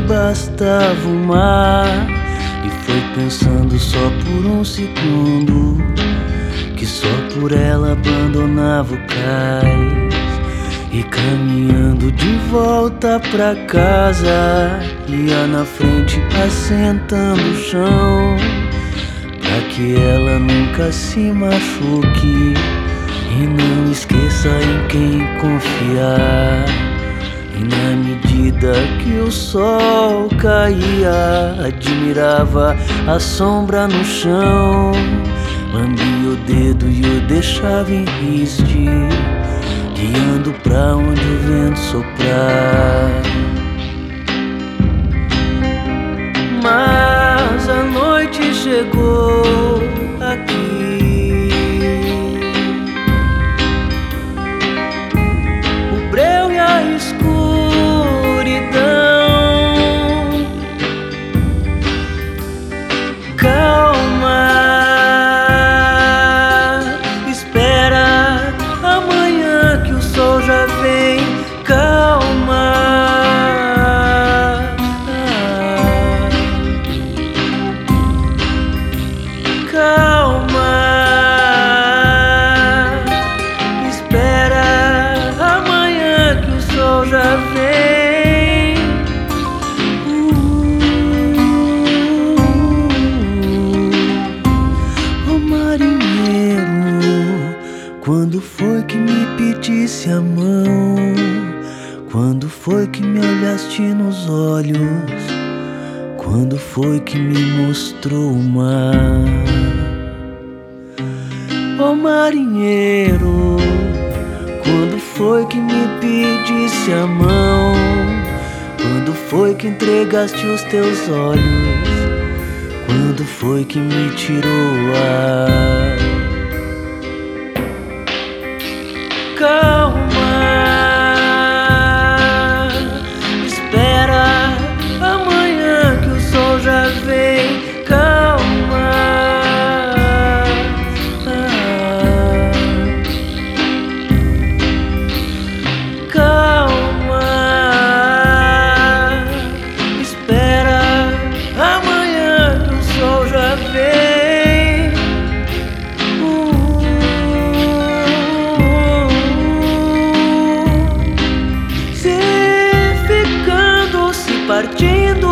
bastava o mar. E foi pensando só por um segundo que só por ela abandonava o cais. E caminhando de volta pra casa, ia na frente assentando o chão, pra que ela nunca se machuque e não esqueça em quem confiar. E na medida que o sol caía, admirava a sombra no chão, lambia o dedo e o deixava em riste, guiando pra onde o vento soprar. Mas a noite chegou aqui, o breu e a escuridão. Calma, espera amanhã que o sol já vem. Calma, calma, espera amanhã que o sol já vem. Ô marinheiro, quando foi que me pedisse a mão? Quando foi que me olhaste nos olhos? Quando foi que me mostrou o mar? Ó marinheiro, quando foi que me pedisse a mão? Quando foi que entregaste os teus olhos? Quando foi que me tirou o ar? Calma, espera amanhã que o sol já vem. Calma, calma, espera amanhã que o sol já vem. Se ficando, se partindo,